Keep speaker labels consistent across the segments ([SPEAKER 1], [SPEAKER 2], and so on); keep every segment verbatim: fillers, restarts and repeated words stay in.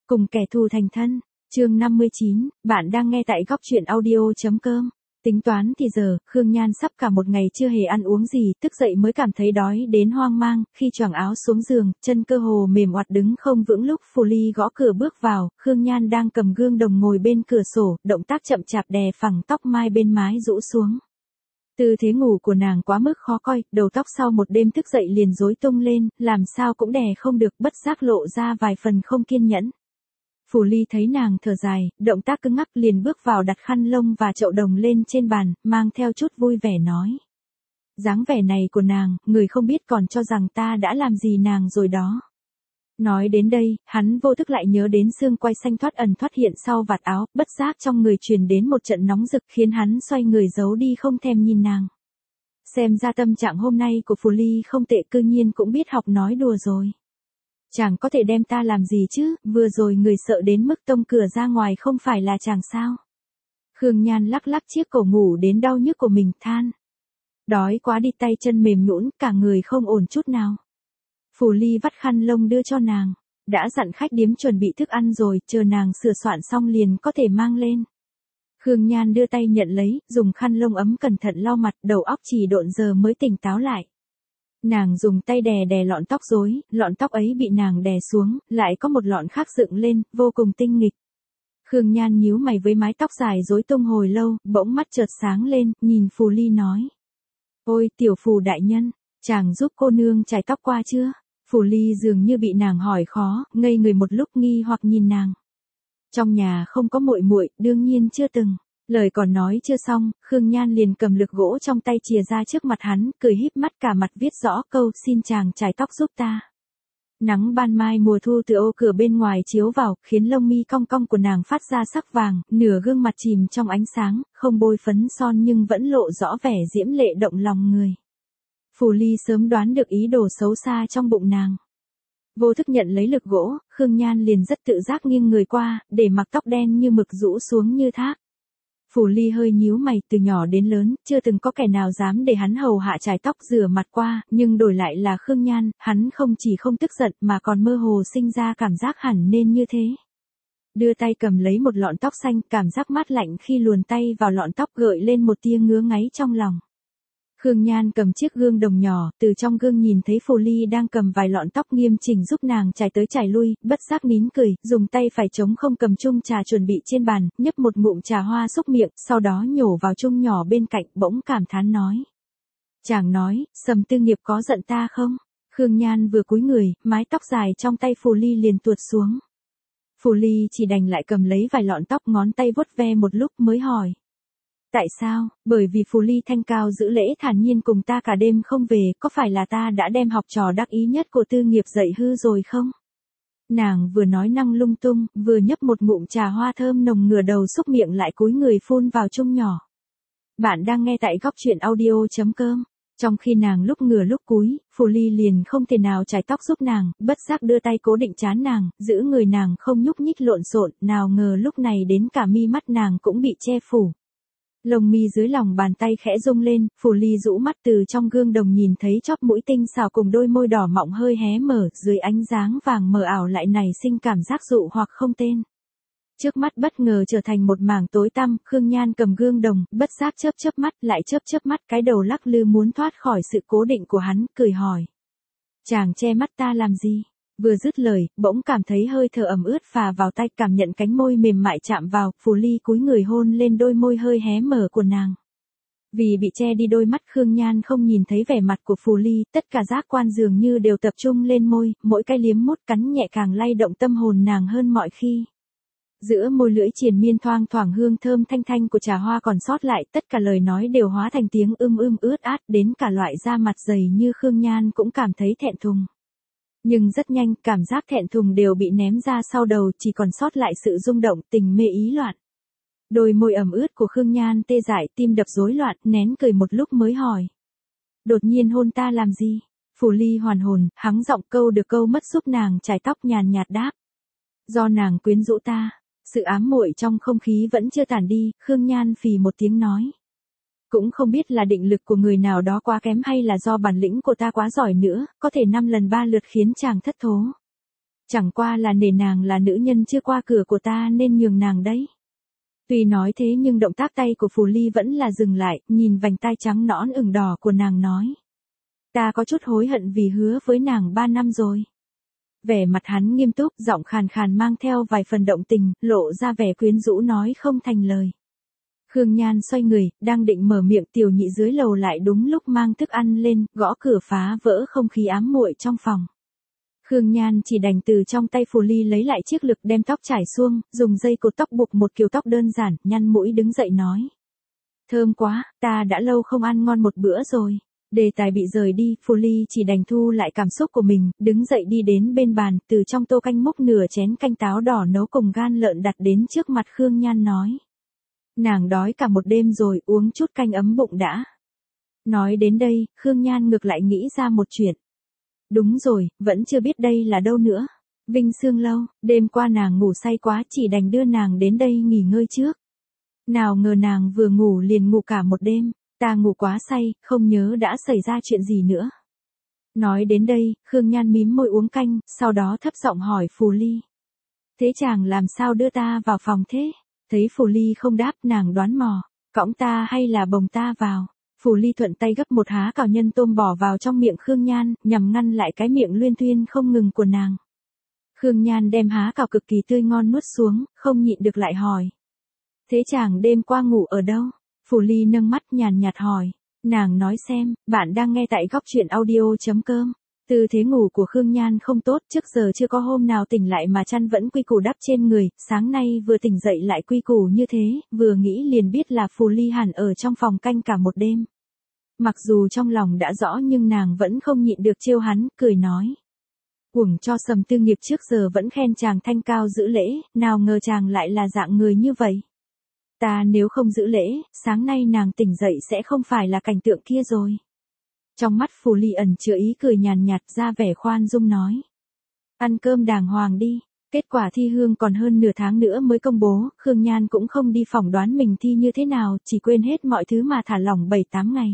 [SPEAKER 1] Cùng kẻ thù thành thân, chương năm mươi chín, bạn đang nghe tại góc truyện audio.com. Tính toán thì giờ, Khương Nhan sắp cả một ngày chưa hề ăn uống gì, thức dậy mới cảm thấy đói đến hoang mang, khi choàng áo xuống giường, chân cơ hồ mềm oặt đứng không vững lúc Phù Ly gõ cửa bước vào, Khương Nhan đang cầm gương đồng ngồi bên cửa sổ, động tác chậm chạp đè phẳng tóc mai bên mái rũ xuống. Tư thế ngủ của nàng quá mức khó coi, đầu tóc sau một đêm thức dậy liền rối tung lên, làm sao cũng đè không được, bất giác lộ ra vài phần không kiên nhẫn. Phù Ly thấy nàng thở dài, động tác cứng ngắc liền bước vào đặt khăn lông và chậu đồng lên trên bàn, mang theo chút vui vẻ nói. Dáng vẻ này của nàng, người không biết còn cho rằng ta đã làm gì nàng rồi đó. Nói đến đây, hắn vô thức lại nhớ đến xương quai xanh thoát ẩn thoát hiện sau vạt áo, bất giác trong người truyền đến một trận nóng rực khiến hắn xoay người giấu đi không thèm nhìn nàng. Xem ra tâm trạng hôm nay của Phù Ly không tệ, cư nhiên cũng biết học nói đùa rồi. Chàng có thể đem ta làm gì chứ, vừa rồi người sợ đến mức tông cửa ra ngoài không phải là chàng sao. Khương Nhan lắc lắc chiếc cổ ngủ đến đau nhức của mình, than. Đói quá đi, tay chân mềm nhũn, cả người không ổn chút nào. Phù Ly vắt khăn lông đưa cho nàng, đã dặn khách điếm chuẩn bị thức ăn rồi, chờ nàng sửa soạn xong liền có thể mang lên. Khương Nhan đưa tay nhận lấy, dùng khăn lông ấm cẩn thận lau mặt, đầu óc chỉ độn giờ mới tỉnh táo lại. Nàng dùng tay đè đè lọn tóc rối, lọn tóc ấy bị nàng đè xuống, lại có một lọn khác dựng lên, vô cùng tinh nghịch. Khương Nhan nhíu mày với mái tóc dài rối tung hồi lâu, bỗng mắt chợt sáng lên, nhìn Phù Ly nói. Ôi tiểu Phù đại nhân, chàng giúp cô nương chải tóc qua chưa? Phù Ly dường như bị nàng hỏi khó, ngây người một lúc nghi hoặc nhìn nàng. Trong nhà không có muội muội, đương nhiên chưa từng. Lời còn nói chưa xong, Khương Nhan liền cầm lược gỗ trong tay chìa ra trước mặt hắn, cười híp mắt cả mặt viết rõ câu xin chàng chải tóc giúp ta. Nắng ban mai mùa thu từ ô cửa bên ngoài chiếu vào, khiến lông mi cong cong của nàng phát ra sắc vàng, nửa gương mặt chìm trong ánh sáng, không bôi phấn son nhưng vẫn lộ rõ vẻ diễm lệ động lòng người. Phù Ly sớm đoán được ý đồ xấu xa trong bụng nàng. Vô thức nhận lấy lược gỗ, Khương Nhan liền rất tự giác nghiêng người qua, để mặc tóc đen như mực rũ xuống như thác. Phù Ly hơi nhíu mày, từ nhỏ đến lớn, chưa từng có kẻ nào dám để hắn hầu hạ chải tóc rửa mặt qua, nhưng đổi lại là Khương Nhan, hắn không chỉ không tức giận mà còn mơ hồ sinh ra cảm giác hẳn nên như thế. Đưa tay cầm lấy một lọn tóc xanh, cảm giác mát lạnh khi luồn tay vào lọn tóc gợi lên một tia ngứa ngáy trong lòng. Khương Nhan cầm chiếc gương đồng nhỏ, từ trong gương nhìn thấy Phù Ly đang cầm vài lọn tóc nghiêm chỉnh giúp nàng chải tới chải lui, bất giác nín cười, dùng tay phải trống không cầm chung trà chuẩn bị trên bàn, nhấp một ngụm trà hoa xúc miệng, sau đó nhổ vào chung nhỏ bên cạnh, bỗng cảm thán nói. Chàng nói, Sầm Tư Nghiệp có giận ta không? Khương Nhan vừa cúi người, mái tóc dài trong tay Phù Ly liền tuột xuống. Phù Ly chỉ đành lại cầm lấy vài lọn tóc, ngón tay vuốt ve một lúc mới hỏi. Tại sao? Bởi vì Phù Ly thanh cao giữ lễ thản nhiên cùng ta cả đêm không về, có phải là ta đã đem học trò đắc ý nhất của Tư Nghiệp dạy hư rồi không? Nàng vừa nói năng lung tung, vừa nhấp một ngụm trà hoa thơm nồng, ngửa đầu xúc miệng lại cúi người phun vào chung nhỏ. Bạn đang nghe tại góc truyện audio.com. Trong khi nàng lúc ngửa lúc cúi, Phù Ly liền không thể nào chải tóc giúp nàng, bất giác đưa tay cố định trán nàng, giữ người nàng không nhúc nhích lộn xộn, nào ngờ lúc này đến cả mi mắt nàng cũng bị che phủ. Lông mi dưới lòng bàn tay khẽ rung lên, Phù Ly rũ mắt từ trong gương đồng nhìn thấy chóp mũi tinh xảo cùng đôi môi đỏ mọng hơi hé mở, dưới ánh dáng vàng mờ ảo lại nảy sinh cảm giác dụ hoặc không tên. Trước mắt bất ngờ trở thành một mảng tối tăm, Khương Nhan cầm gương đồng, bất giác chớp chớp mắt, lại chớp chớp mắt, cái đầu lắc lư muốn thoát khỏi sự cố định của hắn, cười hỏi. Chàng che mắt ta làm gì? Vừa dứt lời, bỗng cảm thấy hơi thở ẩm ướt phà vào tay, cảm nhận cánh môi mềm mại chạm vào, Phù Ly cúi người hôn lên đôi môi hơi hé mở của nàng. Vì bị che đi đôi mắt, Khương Nhan không nhìn thấy vẻ mặt của Phù Ly, tất cả giác quan dường như đều tập trung lên môi, mỗi cái liếm mút cắn nhẹ càng lay động tâm hồn nàng hơn mọi khi. Giữa môi lưỡi triền miên thoang thoảng hương thơm thanh thanh của trà hoa còn sót lại, tất cả lời nói đều hóa thành tiếng ưm ưm ướt át, đến cả loại da mặt dày như Khương Nhan cũng cảm thấy thẹn thùng. Nhưng rất nhanh, cảm giác thẹn thùng đều bị ném ra sau đầu, chỉ còn sót lại sự rung động, tình mê ý loạn. Đôi môi ẩm ướt của Khương Nhan tê dại, tim đập rối loạn, nén cười một lúc mới hỏi. Đột nhiên hôn ta làm gì? Phù Ly hoàn hồn, hắng giọng câu được câu mất giúp nàng chải tóc nhàn nhạt đáp. Do nàng quyến rũ ta. Sự ám muội trong không khí vẫn chưa tản đi, Khương Nhan phì một tiếng nói. Cũng không biết là định lực của người nào đó quá kém hay là do bản lĩnh của ta quá giỏi nữa, có thể năm lần ba lượt khiến chàng thất thố. Chẳng qua là nể nàng là nữ nhân chưa qua cửa của ta nên nhường nàng đấy. Tuy nói thế nhưng động tác tay của Phù Ly vẫn là dừng lại, nhìn vành tai trắng nõn ửng đỏ của nàng nói. Ta có chút hối hận vì hứa với nàng ba năm rồi. Vẻ mặt hắn nghiêm túc, giọng khàn khàn mang theo vài phần động tình, lộ ra vẻ quyến rũ nói không thành lời. Khương Nhan xoay người, đang định mở miệng, Tiểu Nhị dưới lầu lại đúng lúc mang thức ăn lên, gõ cửa phá vỡ không khí ám muội trong phòng. Khương Nhan chỉ đành từ trong tay Phù Ly lấy lại chiếc lược đem tóc trải xuông, dùng dây cột tóc buộc một kiểu tóc đơn giản, nhăn mũi đứng dậy nói. Thơm quá, ta đã lâu không ăn ngon một bữa rồi. Đề tài bị rời đi, Phù Ly chỉ đành thu lại cảm xúc của mình, đứng dậy đi đến bên bàn, từ trong tô canh múc nửa chén canh táo đỏ nấu cùng gan lợn đặt đến trước mặt Khương Nhan nói. Nàng đói cả một đêm rồi, uống chút canh ấm bụng đã. Nói đến đây, Khương Nhan ngược lại nghĩ ra một chuyện. Đúng rồi, vẫn chưa biết đây là đâu nữa. Vinh Sương Lâu, đêm qua nàng ngủ say quá chỉ đành đưa nàng đến đây nghỉ ngơi trước. Nào ngờ nàng vừa ngủ liền ngủ cả một đêm, ta ngủ quá say, không nhớ đã xảy ra chuyện gì nữa. Nói đến đây, Khương Nhan mím môi uống canh, sau đó thấp giọng hỏi Phù Ly. Thế chàng làm sao đưa ta vào phòng thế? Thấy Phù Ly không đáp, nàng đoán mò, cõng ta hay là bồng ta vào? Phù Ly thuận tay gấp một há cào nhân tôm bỏ vào trong miệng Khương Nhan, nhằm ngăn lại cái miệng luyên thuyên không ngừng của nàng. Khương Nhan đem há cào cực kỳ tươi ngon nuốt xuống, không nhịn được lại hỏi. Thế chàng đêm qua ngủ ở đâu? Phù Ly nâng mắt nhàn nhạt hỏi. Nàng nói xem, bạn đang nghe tại góc truyện audio chấm com. Tư thế ngủ của Khương Nhan không tốt, trước giờ chưa có hôm nào tỉnh lại mà chăn vẫn quy củ đắp trên người, sáng nay vừa tỉnh dậy lại quy củ như thế, vừa nghĩ liền biết là Phù Ly hẳn ở trong phòng canh cả một đêm. Mặc dù trong lòng đã rõ nhưng nàng vẫn không nhịn được trêu hắn, cười nói. Uổng cho Sầm Tư Nghiệp trước giờ vẫn khen chàng thanh cao giữ lễ, nào ngờ chàng lại là dạng người như vậy. Ta nếu không giữ lễ, sáng nay nàng tỉnh dậy sẽ không phải là cảnh tượng kia rồi. Trong mắt Phù Ly ẩn chứa ý cười nhàn nhạt ra vẻ khoan dung nói. Ăn cơm đàng hoàng đi. Kết quả thi hương còn hơn nửa tháng nữa mới công bố, Khương Nhan cũng không đi phỏng đoán mình thi như thế nào, chỉ quên hết mọi thứ mà thả lỏng bảy tám ngày.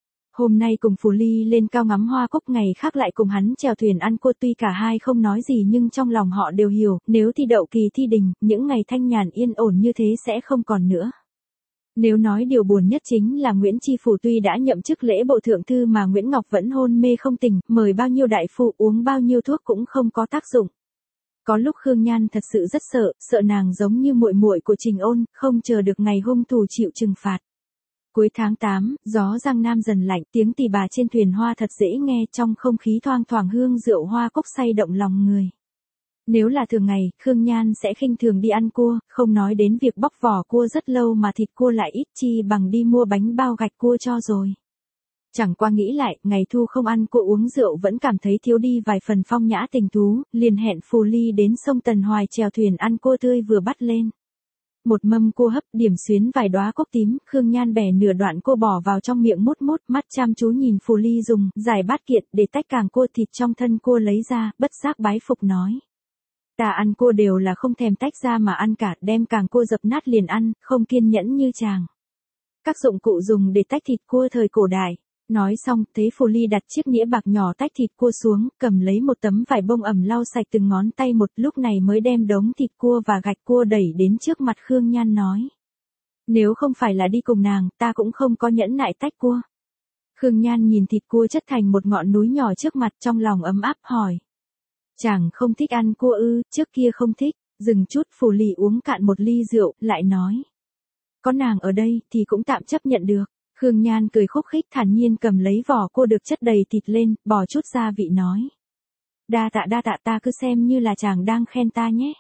[SPEAKER 1] Hôm nay cùng Phù Ly lên cao ngắm hoa cúc, ngày khác lại cùng hắn chèo thuyền ăn cua, tuy cả hai không nói gì nhưng trong lòng họ đều hiểu, nếu thi đậu kỳ thi đình, những ngày thanh nhàn yên ổn như thế sẽ không còn nữa. Nếu nói điều buồn nhất chính là Nguyễn Tri Phủ tuy đã nhậm chức lễ bộ thượng thư mà Nguyễn Ngọc vẫn hôn mê không tỉnh, mời bao nhiêu đại phu uống bao nhiêu thuốc cũng không có tác dụng. Có lúc Khương Nhan thật sự rất sợ, sợ nàng giống như muội muội của Trình Ôn, không chờ được ngày hung thủ chịu trừng phạt. Cuối tháng tám, gió Giang Nam dần lạnh, tiếng tỳ bà trên thuyền hoa thật dễ nghe, trong không khí thoang thoảng hương rượu hoa cúc say động lòng người. Nếu là thường ngày, Khương Nhan sẽ khinh thường đi ăn cua, không nói đến việc bóc vỏ cua rất lâu mà thịt cua lại ít, chi bằng đi mua bánh bao gạch cua cho rồi. Chẳng qua nghĩ lại, ngày thu không ăn cua uống rượu vẫn cảm thấy thiếu đi vài phần phong nhã tình thú, liền hẹn Phù Ly đến sông Tần Hoài chèo thuyền ăn cua tươi vừa bắt lên. Một mâm cua hấp, điểm xuyến vài đóa cúc tím, Khương Nhan bẻ nửa đoạn cua bỏ vào trong miệng mút mút, mắt chăm chú nhìn Phù Ly dùng giải bát kiện để tách càng cua thịt trong thân cua lấy ra, bất giác bái phục nói. Ta ăn cua đều là không thèm tách ra mà ăn cả, đem càng cua dập nát liền ăn, không kiên nhẫn như chàng. Các dụng cụ dùng để tách thịt cua thời cổ đại. Nói xong, thấy Phù Ly đặt chiếc nĩa bạc nhỏ tách thịt cua xuống, cầm lấy một tấm vải bông ẩm lau sạch từng ngón tay một, lúc này mới đem đống thịt cua và gạch cua đẩy đến trước mặt Khương Nhan nói. Nếu không phải là đi cùng nàng, ta cũng không có nhẫn nại tách cua. Khương Nhan nhìn thịt cua chất thành một ngọn núi nhỏ trước mặt, trong lòng ấm áp hỏi. Chàng không thích ăn cua ư? Trước kia không thích. Dừng chút, Phù Ly uống cạn một ly rượu, lại nói. Có nàng ở đây, thì cũng tạm chấp nhận được. Khương Nhan cười khúc khích thản nhiên cầm lấy vỏ cua được chất đầy thịt lên, bỏ chút gia vị nói. Đa tạ đa tạ, ta cứ xem như là chàng đang khen ta nhé.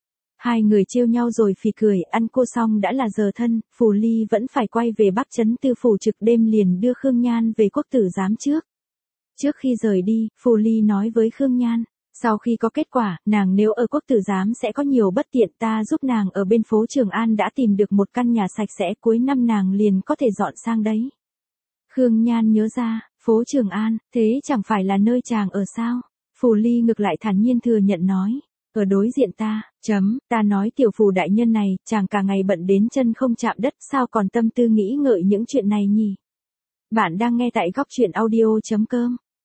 [SPEAKER 1] Hai người trêu nhau rồi phì cười, ăn cua xong đã là giờ thân, Phù Ly vẫn phải quay về Bắc Trấn Tư Phủ trực đêm, liền đưa Khương Nhan về quốc tử giám trước. Trước khi rời đi, Phù Ly nói với Khương Nhan. Sau khi có kết quả, nàng nếu ở quốc tử giám sẽ có nhiều bất tiện, ta giúp nàng ở bên phố Trường An đã tìm được một căn nhà sạch sẽ, cuối năm nàng liền có thể dọn sang đấy. Khương Nhan nhớ ra, phố Trường An, thế chẳng phải là nơi chàng ở sao? Phù Ly ngược lại thản nhiên thừa nhận nói, ở đối diện ta, chấm, ta nói tiểu Phù đại nhân này, chàng cả ngày bận đến chân không chạm đất, sao còn tâm tư nghĩ ngợi những chuyện này nhỉ? Bạn đang nghe tại góc truyện audio chấm com.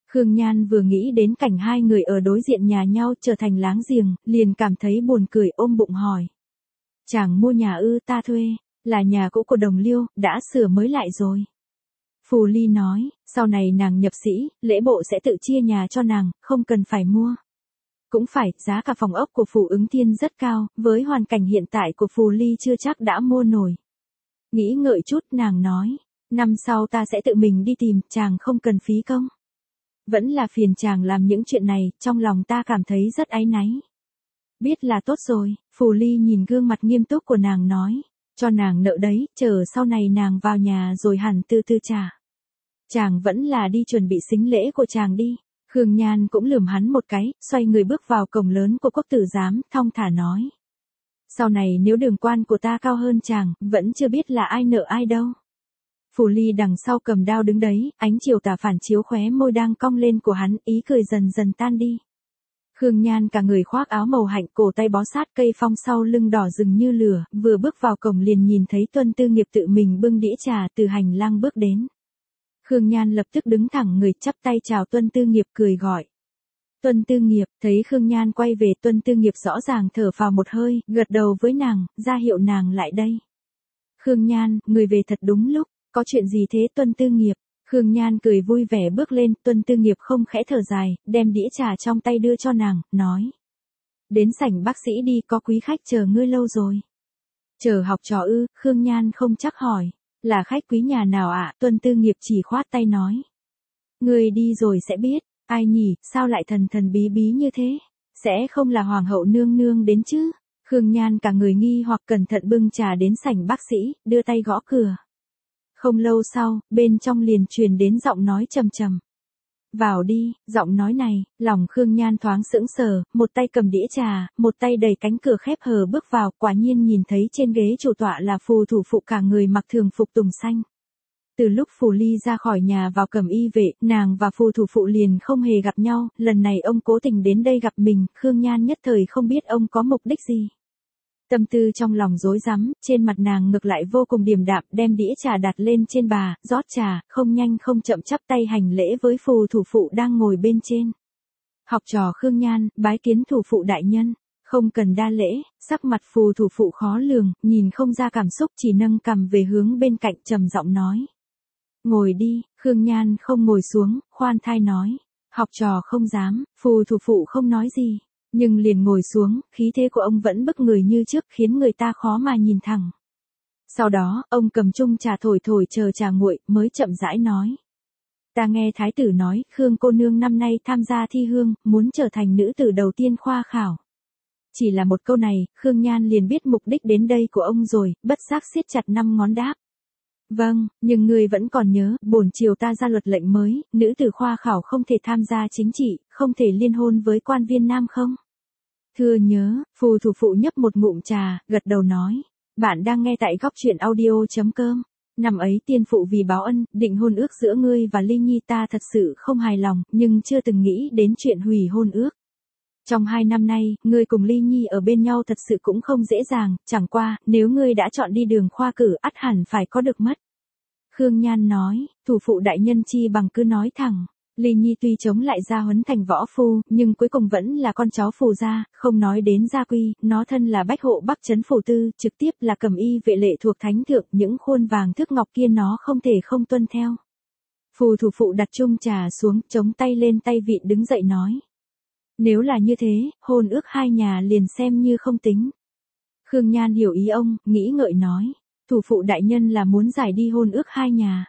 [SPEAKER 1] Khương Nhan vừa nghĩ đến cảnh hai người ở đối diện nhà nhau trở thành láng giềng, liền cảm thấy buồn cười ôm bụng hỏi. Chàng mua nhà ư? Ta thuê, là nhà cũ của Đồng Liêu, đã sửa mới lại rồi. Phù Ly nói, sau này nàng nhập sĩ, lễ bộ sẽ tự chia nhà cho nàng, không cần phải mua. Cũng phải, giá cả phòng ốc của Phù Ứng Thiên rất cao, với hoàn cảnh hiện tại của Phù Ly chưa chắc đã mua nổi. Nghĩ ngợi chút nàng nói, năm sau ta sẽ tự mình đi tìm, chàng không cần phí công. Vẫn là phiền chàng làm những chuyện này, trong lòng ta cảm thấy rất áy náy. Biết là tốt rồi, Phù Ly nhìn gương mặt nghiêm túc của nàng nói, cho nàng nợ đấy, chờ sau này nàng vào nhà rồi hẳn từ từ trả. Chàng vẫn là đi chuẩn bị sính lễ của chàng đi. Khương Nhan cũng lườm hắn một cái, xoay người bước vào cổng lớn của quốc tử giám, thong thả nói. Sau này nếu đường quan của ta cao hơn chàng, vẫn chưa biết là ai nợ ai đâu. Phù Ly đằng sau cầm đao đứng đấy, ánh chiều tà phản chiếu khóe môi đang cong lên của hắn, ý cười dần dần tan đi. Khương Nhan cả người khoác áo màu hạnh, cổ tay bó sát cây phong sau lưng đỏ rừng như lửa, vừa bước vào cổng liền nhìn thấy Tuân Tư Nghiệp tự mình bưng đĩa trà từ hành lang bước đến. Khương Nhan lập tức đứng thẳng người, chắp tay chào Tuân Tư Nghiệp, cười gọi. Tuân Tư Nghiệp, thấy Khương Nhan quay về, Tuân Tư Nghiệp rõ ràng thở phào một hơi, gật đầu với nàng, ra hiệu nàng lại đây. Khương Nhan, người về thật đúng lúc, có chuyện gì thế Tuân Tư Nghiệp? Khương Nhan cười vui vẻ bước lên, Tuân Tư Nghiệp không khẽ thở dài, đem đĩa trà trong tay đưa cho nàng, nói. Đến sảnh bác sĩ đi, có quý khách chờ ngươi lâu rồi. Chờ học trò ư? Khương Nhan không chắc hỏi. Là khách quý nhà nào ạ? À? Tuân Tư Nghiệp chỉ khoát tay nói. Ngươi đi rồi sẽ biết, ai nhỉ, sao lại thần thần bí bí như thế? Sẽ không là Hoàng hậu nương nương đến chứ? Khương Nhan cả người nghi hoặc cẩn thận bưng trà đến sảnh bác sĩ, đưa tay gõ cửa. Không lâu sau, bên trong liền truyền đến giọng nói trầm trầm. Vào đi, giọng nói này, lòng Khương Nhan thoáng sững sờ, một tay cầm đĩa trà, một tay đẩy cánh cửa khép hờ bước vào, quả nhiên nhìn thấy trên ghế chủ tọa là Phù thủ phụ cả người mặc thường phục tùng xanh. Từ lúc Phù Ly ra khỏi nhà vào Cẩm Y vệ, nàng và Phù thủ phụ liền không hề gặp nhau, lần này ông cố tình đến đây gặp mình, Khương Nhan nhất thời không biết ông có mục đích gì. Tâm tư trong lòng rối rắm, trên mặt nàng ngược lại vô cùng điềm đạm, đem đĩa trà đặt lên trên bà, rót trà, không nhanh không chậm chắp tay hành lễ với Phù thủ phụ đang ngồi bên trên. Học trò Khương Nhan, bái kiến thủ phụ đại nhân. Không cần đa lễ, sắc mặt Phù thủ phụ khó lường, nhìn không ra cảm xúc, chỉ nâng cằm về hướng bên cạnh trầm giọng nói. Ngồi đi. Khương Nhan không ngồi xuống, khoan thai nói. Học trò không dám. Phù thủ phụ không nói gì. Nhưng liền ngồi xuống, khí thế của ông vẫn bức người như trước, khiến người ta khó mà nhìn thẳng. Sau đó, ông cầm chung trà thổi thổi chờ trà nguội, mới chậm rãi nói. Ta nghe thái tử nói, Khương cô nương năm nay tham gia thi hương, muốn trở thành nữ tử đầu tiên khoa khảo. Chỉ là một câu này, Khương Nhan liền biết mục đích đến đây của ông rồi, bất giác siết chặt năm ngón đáp. Vâng, nhưng người vẫn còn nhớ, bổn triều ta ra luật lệnh mới, nữ tử khoa khảo không thể tham gia chính trị, không thể liên hôn với quan viên nam không? Thưa nhớ, Phù thủ phụ nhấp một ngụm trà, gật đầu nói. Bạn đang nghe tại góc truyện audio.com. Năm ấy tiên phụ vì báo ân, định hôn ước giữa ngươi và Ly Nhi, ta thật sự không hài lòng, nhưng chưa từng nghĩ đến chuyện hủy hôn ước. Trong hai năm nay, ngươi cùng Ly Nhi ở bên nhau thật sự cũng không dễ dàng, chẳng qua, nếu ngươi đã chọn đi đường khoa cử, ắt hẳn phải có được mất. Khương Nhan nói, thủ phụ đại nhân chi bằng cứ nói thẳng. Ly Nhi tuy chống lại gia huấn thành võ phu, nhưng cuối cùng vẫn là con cháu Phù gia, không nói đến gia quy, nó thân là bách hộ Bắc trấn Phù tư, trực tiếp là Cẩm Y vệ lệ thuộc thánh thượng, những khuôn vàng thước ngọc kia nó không thể không tuân theo. Phù thủ phụ đặt chung trà xuống, chống tay lên tay vịn đứng dậy nói. Nếu là như thế, hôn ước hai nhà liền xem như không tính. Khương Nhan hiểu ý ông, nghĩ ngợi nói. Thủ phụ đại nhân là muốn giải đi hôn ước hai nhà.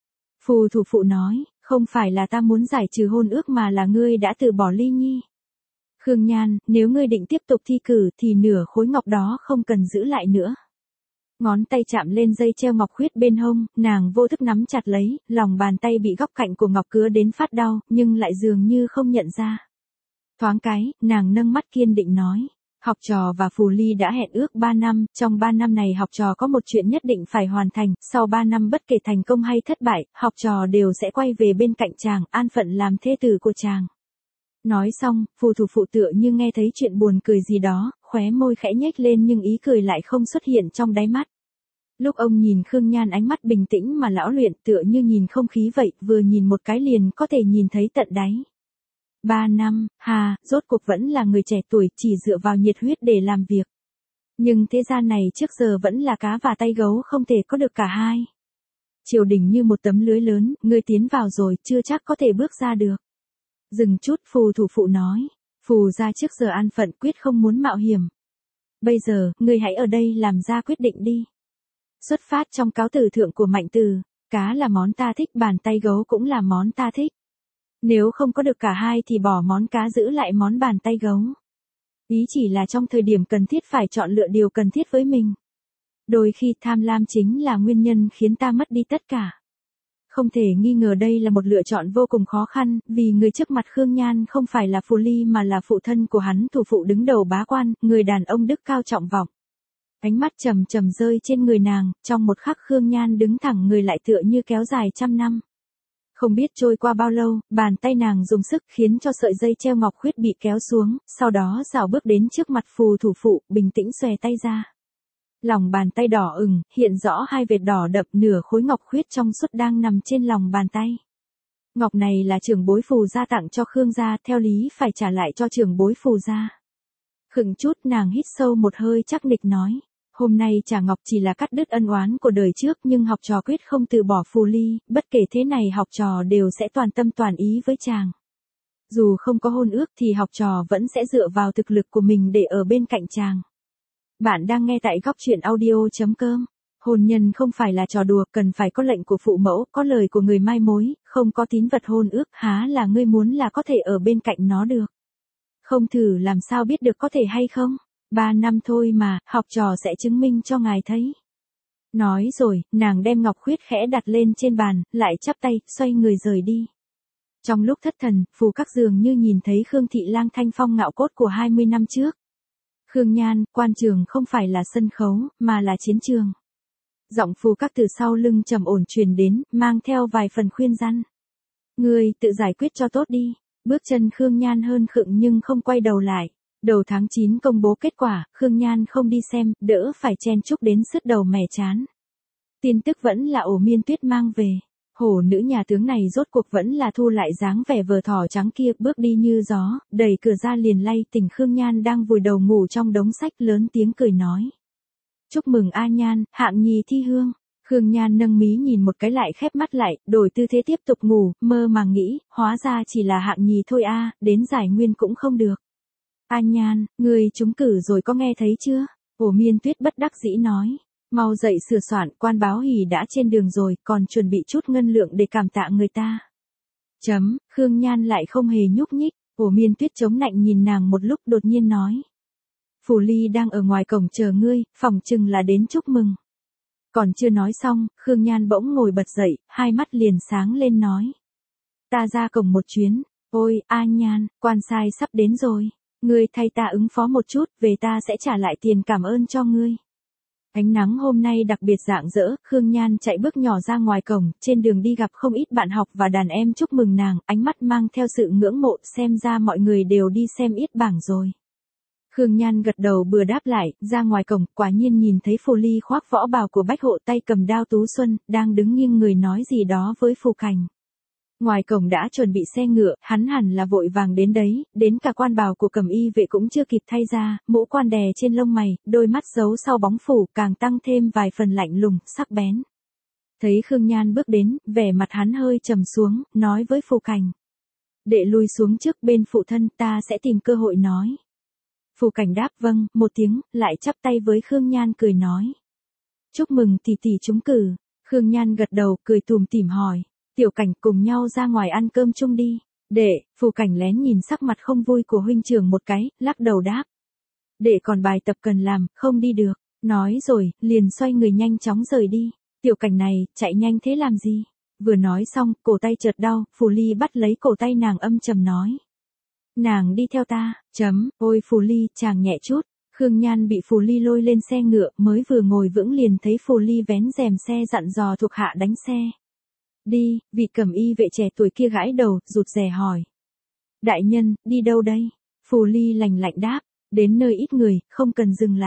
[SPEAKER 1] Phù thủ phụ nói, không phải là ta muốn giải trừ hôn ước mà là ngươi đã từ bỏ Ly Nhi. Khương Nhan, nếu ngươi định tiếp tục thi cử thì nửa khối ngọc đó không cần giữ lại nữa. Ngón tay chạm lên dây treo ngọc khuyết bên hông, nàng vô thức nắm chặt lấy, lòng bàn tay bị góc cạnh của ngọc cứa đến phát đau, nhưng lại dường như không nhận ra. Thoáng cái, nàng nâng mắt kiên định nói. Học trò và Phù Ly đã hẹn ước ba năm, trong ba năm này học trò có một chuyện nhất định phải hoàn thành, sau ba năm bất kể thành công hay thất bại, học trò đều sẽ quay về bên cạnh chàng, an phận làm thê tử của chàng. Nói xong, Phù thủ phụ tựa như nghe thấy chuyện buồn cười gì đó, khóe môi khẽ nhếch lên nhưng ý cười lại không xuất hiện trong đáy mắt. Lúc ông nhìn Khương Nhan ánh mắt bình tĩnh mà lão luyện tựa như nhìn không khí vậy, vừa nhìn một cái liền có thể nhìn thấy tận đáy. Ba năm, hà, rốt cuộc vẫn là người trẻ tuổi chỉ dựa vào nhiệt huyết để làm việc. Nhưng thế gian này trước giờ vẫn là cá và tay gấu không thể có được cả hai. Triều đình như một tấm lưới lớn, ngươi tiến vào rồi chưa chắc có thể bước ra được. Dừng chút, phù thủ phụ nói. Phù ra trước giờ an phận quyết không muốn mạo hiểm. Bây giờ, ngươi hãy ở đây làm ra quyết định đi. Xuất phát trong cáo từ thượng của Mạnh Từ, cá là món ta thích, bàn tay gấu cũng là món ta thích. Nếu không có được cả hai thì bỏ món cá giữ lại món bàn tay gấu. Ý chỉ là trong thời điểm cần thiết phải chọn lựa điều cần thiết với mình. Đôi khi tham lam chính là nguyên nhân khiến ta mất đi tất cả. Không thể nghi ngờ đây là một lựa chọn vô cùng khó khăn, vì người trước mặt Khương Nhan không phải là Phù Ly mà là phụ thân của hắn, thủ phụ đứng đầu bá quan, người đàn ông đức cao trọng vọng. Ánh mắt trầm trầm rơi trên người nàng, trong một khắc Khương Nhan đứng thẳng người lại tựa như kéo dài trăm năm. Không biết trôi qua bao lâu, bàn tay nàng dùng sức khiến cho sợi dây treo ngọc khuyết bị kéo xuống, sau đó rảo bước đến trước mặt phù thủ phụ, bình tĩnh xòe tay ra. Lòng bàn tay đỏ ửng, hiện rõ hai vệt đỏ đậm, nửa khối ngọc khuyết trong suốt đang nằm trên lòng bàn tay. Ngọc này là trưởng bối Phù gia tặng cho Khương gia, theo lý phải trả lại cho trưởng bối Phù gia. Khựng chút, nàng hít sâu một hơi chắc nịch nói. Hôm nay trả ngọc chỉ là cắt đứt ân oán của đời trước, nhưng học trò quyết không từ bỏ Phù Ly, bất kể thế này học trò đều sẽ toàn tâm toàn ý với chàng. Dù không có hôn ước thì học trò vẫn sẽ dựa vào thực lực của mình để ở bên cạnh chàng. Bạn đang nghe tại góc truyện audio chấm com. Hôn nhân không phải là trò đùa, cần phải có lệnh của phụ mẫu, có lời của người mai mối, không có tín vật hôn ước, há là ngươi muốn là có thể ở bên cạnh nó được. Không thử làm sao biết được có thể hay không? Ba năm thôi mà, học trò sẽ chứng minh cho ngài thấy. Nói rồi, nàng đem ngọc khuyết khẽ đặt lên trên bàn, lại chắp tay, xoay người rời đi. Trong lúc thất thần, Phù Các dường như nhìn thấy Khương Thị Lang thanh phong ngạo cốt của hai mươi năm trước. Khương Nhan, quan trường không phải là sân khấu, mà là chiến trường. Giọng Phù Các từ sau lưng trầm ổn truyền đến, mang theo vài phần khuyên răn. Ngươi tự giải quyết cho tốt đi. Bước chân Khương Nhan hơn khựng nhưng không quay đầu lại. Đầu tháng chín công bố kết quả, Khương Nhan không đi xem, đỡ phải chen chúc đến sứt đầu mẻ chán. Tin tức vẫn là Ổ Miên Tuyết mang về. Hổ nữ nhà tướng này rốt cuộc vẫn là thu lại dáng vẻ vờ thỏ trắng kia, bước đi như gió, đẩy cửa ra liền lay tỉnh Khương Nhan đang vùi đầu ngủ trong đống sách, lớn tiếng cười nói. Chúc mừng A Nhan, hạng nhì thi hương. Khương Nhan nâng mí nhìn một cái lại khép mắt lại, đổi tư thế tiếp tục ngủ, mơ màng nghĩ, hóa ra chỉ là hạng nhì thôi a, đến giải nguyên cũng không được. A Nhan, người trúng cử rồi có nghe thấy chưa? Ổ Miên Tuyết bất đắc dĩ nói. Mau dậy sửa soạn, quan báo hỉ đã trên đường rồi, còn chuẩn bị chút ngân lượng để cảm tạ người ta. Chấm, Khương Nhan lại không hề nhúc nhích, Ổ Miên Tuyết chống nạnh nhìn nàng một lúc đột nhiên nói. Phù Ly đang ở ngoài cổng chờ ngươi, phòng chừng là đến chúc mừng. Còn chưa nói xong, Khương Nhan bỗng ngồi bật dậy, hai mắt liền sáng lên nói. Ta ra cổng một chuyến, ôi, A Nhan, quan sai sắp đến rồi. Ngươi thay ta ứng phó một chút, về ta sẽ trả lại tiền cảm ơn cho ngươi. Ánh nắng hôm nay đặc biệt rạng rỡ, Khương Nhan chạy bước nhỏ ra ngoài cổng, trên đường đi gặp không ít bạn học và đàn em chúc mừng nàng, ánh mắt mang theo sự ngưỡng mộ, xem ra mọi người đều đi xem yết bảng rồi. Khương Nhan gật đầu bừa đáp lại, ra ngoài cổng, quả nhiên nhìn thấy Phù Ly khoác võ bào của Bách Hộ, tay cầm đao Tú Xuân, đang đứng nghiêng người nói gì đó với Phù Cảnh. Ngoài cổng đã chuẩn bị xe ngựa, hắn hẳn là vội vàng đến đấy, đến cả quan bào của Cẩm Y vệ cũng chưa kịp thay ra, mũ quan đè trên lông mày, đôi mắt giấu sau bóng phủ, càng tăng thêm vài phần lạnh lùng, sắc bén. Thấy Khương Nhan bước đến, vẻ mặt hắn hơi trầm xuống, nói với Phù Cảnh. Đệ lui xuống trước bên phụ thân, ta sẽ tìm cơ hội nói. Phù Cảnh đáp vâng, một tiếng, lại chắp tay với Khương Nhan cười nói. Chúc mừng tỷ tỷ trúng cử. Khương Nhan gật đầu, cười tùm tỉm hỏi. Tiểu Cảnh cùng nhau ra ngoài ăn cơm chung đi. Đệ, Phù Cảnh lén nhìn sắc mặt không vui của huynh trưởng một cái, lắc đầu đáp. Đệ còn bài tập cần làm, không đi được. Nói rồi, liền xoay người nhanh chóng rời đi. Tiểu Cảnh này, chạy nhanh thế làm gì? Vừa nói xong, cổ tay chợt đau, Phù Ly bắt lấy cổ tay nàng âm trầm nói. Nàng đi theo ta, chấm, ôi Phù Ly, chàng nhẹ chút. Khương Nhan bị Phù Ly lôi lên xe ngựa, mới vừa ngồi vững liền thấy Phù Ly vén rèm xe dặn dò thuộc hạ đánh xe. Đi, vị Cẩm Y vệ trẻ tuổi kia gãi đầu, rụt rè hỏi. Đại nhân, đi đâu đây? Phù Ly lành lạnh đáp, đến nơi ít người, không cần dừng lại.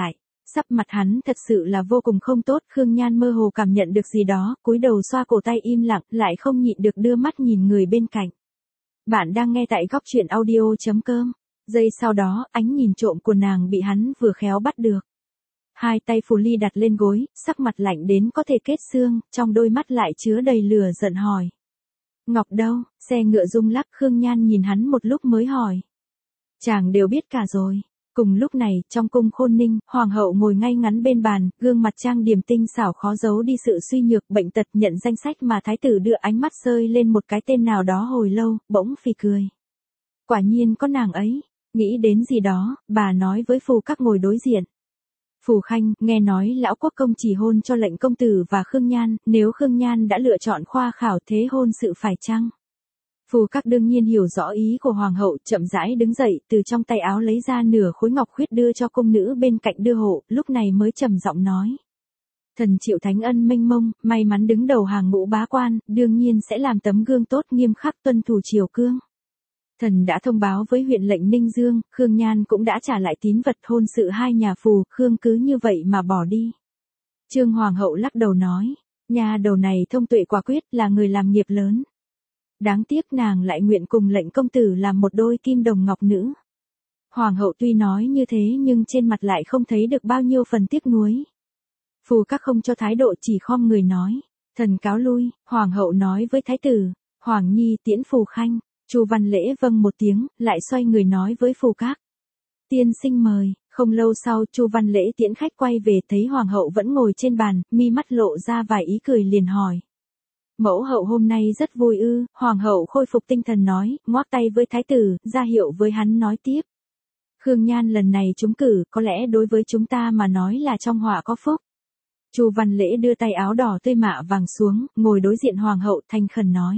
[SPEAKER 1] Sắp mặt hắn thật sự là vô cùng không tốt, Khương Nhan mơ hồ cảm nhận được gì đó, cúi đầu xoa cổ tay im lặng, lại không nhịn được đưa mắt nhìn người bên cạnh. Bạn đang nghe tại góc truyện audio.com. Giây sau đó, ánh nhìn trộm của nàng bị hắn vừa khéo bắt được. Hai tay Phù Ly đặt lên gối, sắc mặt lạnh đến có thể kết xương, trong đôi mắt lại chứa đầy lửa giận hỏi. Ngọc đâu? Xe ngựa rung lắc, Khương Nhan nhìn hắn một lúc mới hỏi. Chàng đều biết cả rồi. Cùng lúc này, trong cung Khôn Ninh, hoàng hậu ngồi ngay ngắn bên bàn, gương mặt trang điểm tinh xảo khó giấu đi sự suy nhược bệnh tật, nhận danh sách mà thái tử đưa, ánh mắt rơi lên một cái tên nào đó hồi lâu, bỗng phì cười. Quả nhiên có nàng ấy, nghĩ đến gì đó, bà nói với Phù Các ngồi đối diện. Phù Khanh, nghe nói lão quốc công chỉ hôn cho lệnh công tử và Khương Nhan, nếu Khương Nhan đã lựa chọn khoa khảo thế hôn sự phải chăng? Phù Các đương nhiên hiểu rõ ý của hoàng hậu, chậm rãi đứng dậy, từ trong tay áo lấy ra nửa khối ngọc khuyết đưa cho cung nữ bên cạnh đưa hộ, lúc này mới trầm giọng nói. Thần chịu thánh ân mênh mông, may mắn đứng đầu hàng ngũ bá quan, đương nhiên sẽ làm tấm gương tốt nghiêm khắc tuân thủ triều cương. Thần đã thông báo với huyện lệnh Ninh Dương, Khương Nhan cũng đã trả lại tín vật hôn sự hai nhà Phù, Khương cứ như vậy mà bỏ đi. Trương hoàng hậu lắc đầu nói, nhà đầu này thông tuệ quả quyết, là người làm nghiệp lớn. Đáng tiếc nàng lại nguyện cùng lệnh công tử làm một đôi kim đồng ngọc nữ. Hoàng hậu tuy nói như thế nhưng trên mặt lại không thấy được bao nhiêu phần tiếc nuối. Phù Các không cho thái độ, chỉ khom người nói, thần cáo lui. Hoàng hậu nói với thái tử, Hoàng nhi tiễn Phù Khanh. Chu Văn Lễ vâng một tiếng, lại xoay người nói với Phù Các. Tiên sinh mời. Không lâu sau, Chu Văn Lễ tiễn khách quay về, thấy hoàng hậu vẫn ngồi trên bàn, mi mắt lộ ra vài ý cười liền hỏi. Mẫu hậu hôm nay rất vui ư? Hoàng hậu khôi phục tinh thần nói, ngoắc tay với thái tử, ra hiệu với hắn nói tiếp. Khương Nhan lần này trúng cử, có lẽ đối với chúng ta mà nói là trong họa có phúc. Chu Văn Lễ đưa tay áo đỏ tươi mạ vàng xuống, ngồi đối diện hoàng hậu, thành khẩn nói.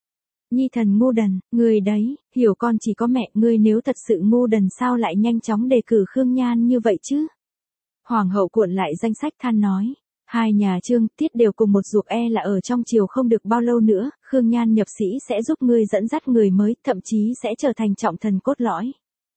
[SPEAKER 1] Nhi thần ngu đần, ngươi đấy, hiểu con chỉ có mẹ, ngươi nếu thật sự ngu đần sao lại nhanh chóng đề cử Khương Nhan như vậy chứ? Hoàng hậu cuộn lại danh sách than nói. Hai nhà Trương, Tiết đều cùng một ruột, e là ở trong triều không được bao lâu nữa, Khương Nhan nhập sĩ sẽ giúp ngươi dẫn dắt người mới, thậm chí sẽ trở thành trọng thần cốt lõi.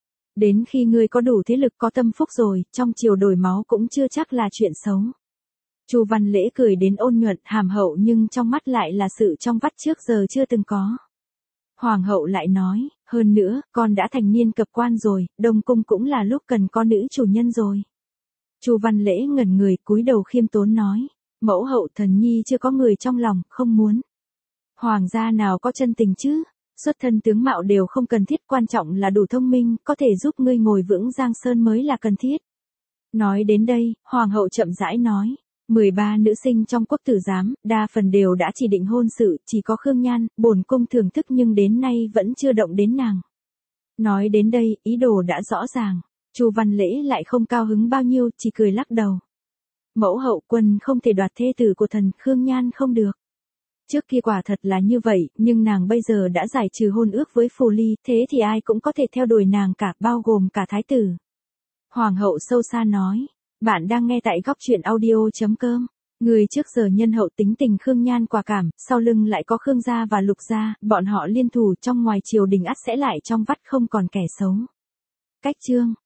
[SPEAKER 1] Đến khi ngươi có đủ thế lực, có tâm phúc rồi, trong triều đổi máu cũng chưa chắc là chuyện xấu. Chu Văn Lễ cười đến ôn nhuận, hàm hậu nhưng trong mắt lại là sự trong vắt trước giờ chưa từng có. Hoàng hậu lại nói, hơn nữa, con đã thành niên cập quan rồi, Đông cung cũng là lúc cần có nữ chủ nhân rồi. Chu Văn Lễ ngẩn người, cúi đầu khiêm tốn nói, mẫu hậu thần nhi chưa có người trong lòng, không muốn. Hoàng gia nào có chân tình chứ, xuất thân tướng mạo đều không cần thiết, quan trọng là đủ thông minh, có thể giúp ngươi ngồi vững Giang Sơn mới là cần thiết. Nói đến đây, hoàng hậu chậm rãi nói, mười ba nữ sinh trong quốc tử giám, đa phần đều đã chỉ định hôn sự, chỉ có Khương Nhan, bổn cung thưởng thức nhưng đến nay vẫn chưa động đến nàng. Nói đến đây, ý đồ đã rõ ràng. Chu Văn Lễ lại không cao hứng bao nhiêu, chỉ cười lắc đầu. Mẫu hậu, quân không thể đoạt thê tử của thần, Khương Nhan không được. Trước kia quả thật là như vậy, nhưng nàng bây giờ đã giải trừ hôn ước với Phù Ly, thế thì ai cũng có thể theo đuổi nàng cả, bao gồm cả thái tử. Hoàng hậu sâu xa nói, bạn đang nghe tại góc truyện audio.com. Người trước giờ nhân hậu tính tình Khương Nhan quả cảm, sau lưng lại có Khương gia và Lục gia, bọn họ liên thủ trong ngoài triều đình ắt sẽ lại trong vắt không còn kẻ xấu. Cách chương